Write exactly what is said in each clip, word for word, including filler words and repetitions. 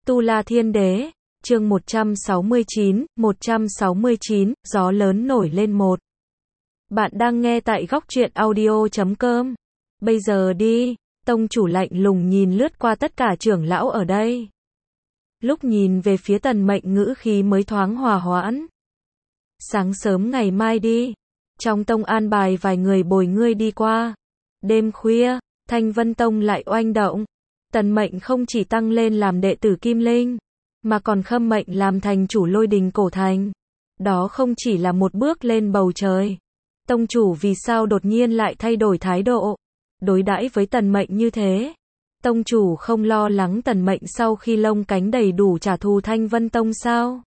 Tu La Thiên Đế, chương một trăm sáu mươi chín, một trăm sáu mươi chín, gió lớn nổi lên một. Bạn đang nghe tại góc truyện audio chấm com. Bây giờ đi, tông chủ lạnh lùng nhìn lướt qua tất cả trưởng lão ở đây. Lúc nhìn về phía Tần Mệnh ngữ khí mới thoáng hòa hoãn. Sáng sớm ngày mai đi, trong tông an bài vài người bồi ngươi đi qua. Đêm khuya, Thanh Vân Tông lại oanh động. Tần Mệnh không chỉ tăng lên làm đệ tử Kim Linh, mà còn khâm mệnh làm thành chủ Lôi Đình Cổ Thành. Đó không chỉ là một bước lên bầu trời. Tông chủ vì sao đột nhiên lại thay đổi thái độ, đối đãi với Tần Mệnh như thế? Tông chủ không lo lắng Tần Mệnh sau khi lông cánh đầy đủ trả thù Thanh Vân Tông sao?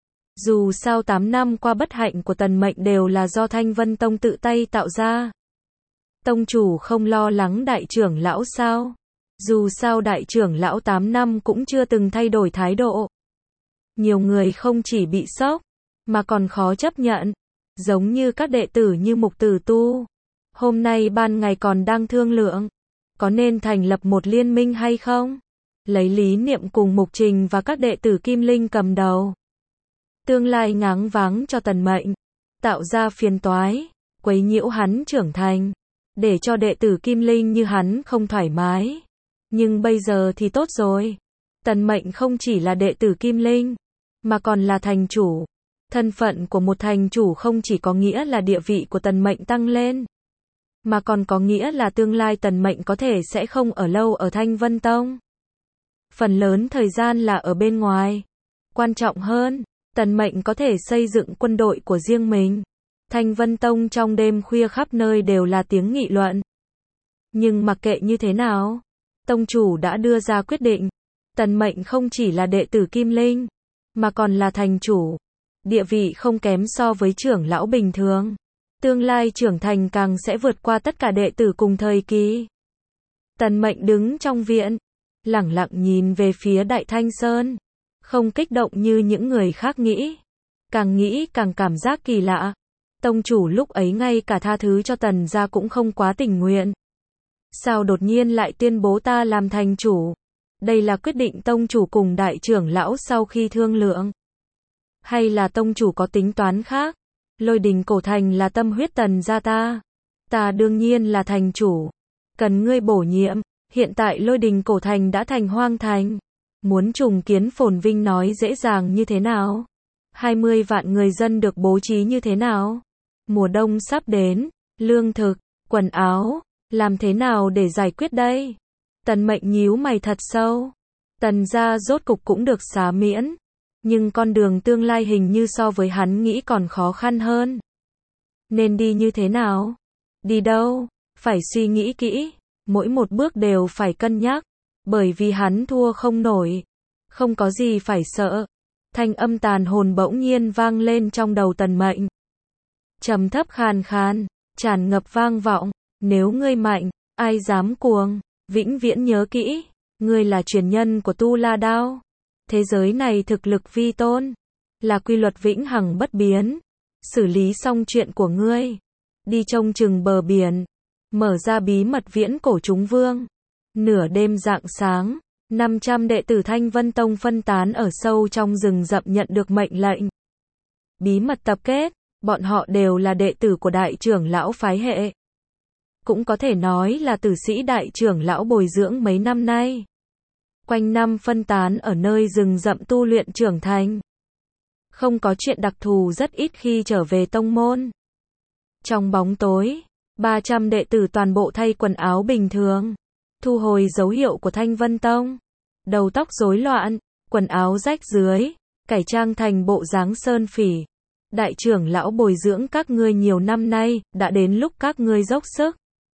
Dù sao tám năm qua bất hạnh của Tần Mệnh đều là do Thanh Vân Tông tự tay tạo ra. Tông chủ không lo lắng đại trưởng lão sao? Dù sao đại trưởng lão tám năm cũng chưa từng thay đổi thái độ. Nhiều người không chỉ bị sốc, mà còn khó chấp nhận. Giống như các đệ tử như Mục Tử Tu. Hôm nay ban ngày còn đang thương lượng, có nên thành lập một liên minh hay không? Lấy Lý Niệm cùng Mục Trình và các đệ tử Kim Linh cầm đầu. Tương lai ngáng váng cho Tần Mệnh, tạo ra phiền toái, quấy nhiễu hắn trưởng thành, để cho đệ tử Kim Linh như hắn không thoải mái. Nhưng bây giờ thì tốt rồi. Tần Mệnh không chỉ là đệ tử Kim Linh, mà còn là thành chủ. Thân phận của một thành chủ không chỉ có nghĩa là địa vị của Tần Mệnh tăng lên, mà còn có nghĩa là tương lai Tần Mệnh có thể sẽ không ở lâu ở Thanh Vân Tông. Phần lớn thời gian là ở bên ngoài. Quan trọng hơn, Tần Mệnh có thể xây dựng quân đội của riêng mình. Thanh Vân Tông trong đêm khuya khắp nơi đều là tiếng nghị luận. Nhưng mặc kệ như thế nào, tông chủ đã đưa ra quyết định. Tần Mệnh không chỉ là đệ tử Kim Linh, mà còn là thành chủ. Địa vị không kém so với trưởng lão bình thường. Tương lai trưởng thành càng sẽ vượt qua tất cả đệ tử cùng thời kỳ. Tần Mệnh đứng trong viện, lẳng lặng nhìn về phía Đại Thanh Sơn. Không kích động như những người khác nghĩ. Càng nghĩ càng cảm giác kỳ lạ. Tông chủ lúc ấy ngay cả tha thứ cho Tần gia cũng không quá tình nguyện. Sao đột nhiên lại tuyên bố ta làm thành chủ? Đây là quyết định tông chủ cùng đại trưởng lão sau khi thương lượng. Hay là tông chủ có tính toán khác? Lôi Đình Cổ Thành là tâm huyết Tần gia ta. Ta đương nhiên là thành chủ. Cần ngươi bổ nhiệm. Hiện tại Lôi Đình Cổ Thành đã thành hoang thành. Muốn trùng kiến phồn vinh nói dễ dàng như thế nào? hai mươi vạn người dân được bố trí như thế nào? Mùa đông sắp đến, lương thực, quần áo, làm thế nào để giải quyết đây? Tần Mệnh nhíu mày thật sâu. Tần gia rốt cục cũng được xá miễn. Nhưng con đường tương lai hình như so với hắn nghĩ còn khó khăn hơn. Nên đi như thế nào? Đi đâu? Phải suy nghĩ kỹ. Mỗi một bước đều phải cân nhắc. Bởi vì hắn thua không nổi. Không có gì phải sợ. Thanh âm tàn hồn bỗng nhiên vang lên trong đầu Tần Mệnh. Trầm thấp khàn khàn, tràn ngập vang vọng. Nếu ngươi mạnh, ai dám cuồng? Vĩnh viễn nhớ kỹ, ngươi là truyền nhân của Tu La Đao. Thế giới này thực lực vi tôn, là quy luật vĩnh hằng bất biến. Xử lý xong chuyện của ngươi, đi trông chừng bờ biển, mở ra bí mật viễn cổ chúng vương. Nửa đêm rạng sáng, năm trăm đệ tử Thanh Vân Tông phân tán ở sâu trong rừng rậm nhận được mệnh lệnh. Bí mật tập kết, bọn họ đều là đệ tử của đại trưởng lão phái hệ. Cũng có thể nói là tử sĩ đại trưởng lão bồi dưỡng mấy năm nay. Quanh năm phân tán ở nơi rừng rậm tu luyện trưởng thành. Không có chuyện đặc thù rất ít khi trở về tông môn. Trong bóng tối, ba trăm đệ tử toàn bộ thay quần áo bình thường. Thu hồi dấu hiệu của Thanh Vân Tông. Đầu tóc rối loạn, quần áo rách dưới, cải trang thành bộ dáng sơn phỉ. Đại trưởng lão bồi dưỡng các ngươi nhiều năm nay, đã đến lúc các ngươi dốc sức.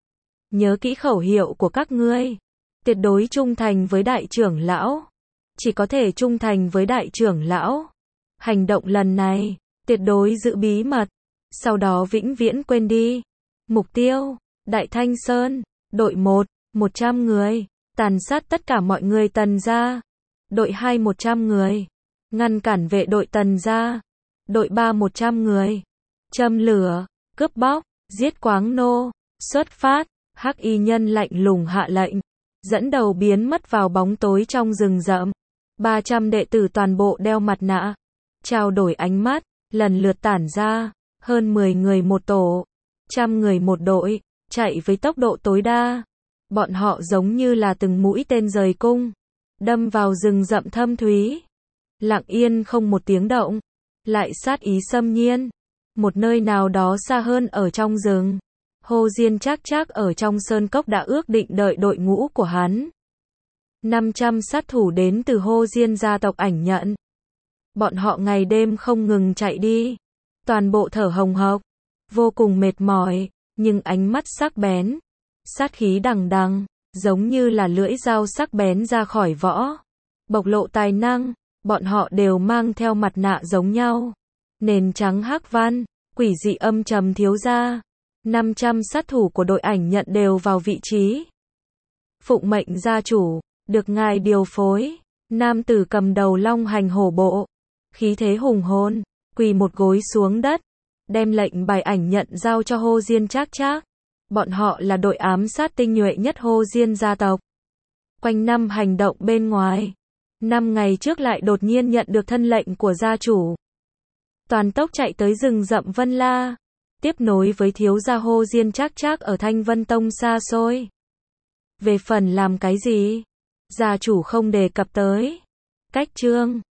Nhớ kỹ khẩu hiệu của các ngươi. Tuyệt đối trung thành với đại trưởng lão. Chỉ có thể trung thành với đại trưởng lão. Hành động lần này, tuyệt đối giữ bí mật. Sau đó vĩnh viễn quên đi. Mục tiêu, Đại Thanh Sơn. Đội một, một trăm người. Tàn sát tất cả mọi người Tần gia. Đội hai một trăm người. Ngăn cản vệ đội Tần gia. Đội ba một trăm người. Châm lửa, cướp bóc, giết Quáng nô. Xuất phát. Hắc y nhân lạnh lùng hạ lệnh, dẫn đầu biến mất vào bóng tối trong rừng rậm. ba trăm đệ tử toàn bộ đeo mặt nạ, trao đổi ánh mắt, lần lượt tản ra, hơn mười người một tổ, trăm người một đội, chạy với tốc độ tối đa. Bọn họ giống như là từng mũi tên rời cung, đâm vào rừng rậm thâm thúy. Lặng yên không một tiếng động, lại sát ý xâm nhiên. Một nơi nào đó xa hơn ở trong rừng, Hồ Diên Trác Trác ở trong sơn cốc đã ước định đợi đội ngũ của hắn. năm trăm sát thủ đến từ Hồ Diên gia tộc Ảnh Nhận. Bọn họ ngày đêm không ngừng chạy đi, toàn bộ thở hồng hộc, vô cùng mệt mỏi, nhưng ánh mắt sắc bén, sát khí đằng đằng, giống như là lưỡi dao sắc bén ra khỏi vỏ, bộc lộ tài năng. Bọn họ đều mang theo mặt nạ giống nhau, nền trắng hắc văn, quỷ dị âm trầm thiếu gia. năm trăm sát thủ của đội Ảnh Nhận đều vào vị trí. Phụng mệnh gia chủ, được ngài điều phối. Nam tử cầm đầu long hành hổ bộ, khí thế hùng hồn, quỳ một gối xuống đất, đem lệnh bài Ảnh Nhận giao cho Hồ Diên Trác Trác. Bọn họ là đội ám sát tinh nhuệ nhất Hồ Diên gia tộc. Quanh năm hành động bên ngoài, năm ngày trước lại đột nhiên nhận được thân lệnh của gia chủ. Toàn tốc chạy tới rừng rậm Vân La, tiếp nối với thiếu gia Hồ Diên Trác Trác ở Thanh Vân Tông xa xôi. Về phần làm cái gì, gia chủ không đề cập tới. Cách chương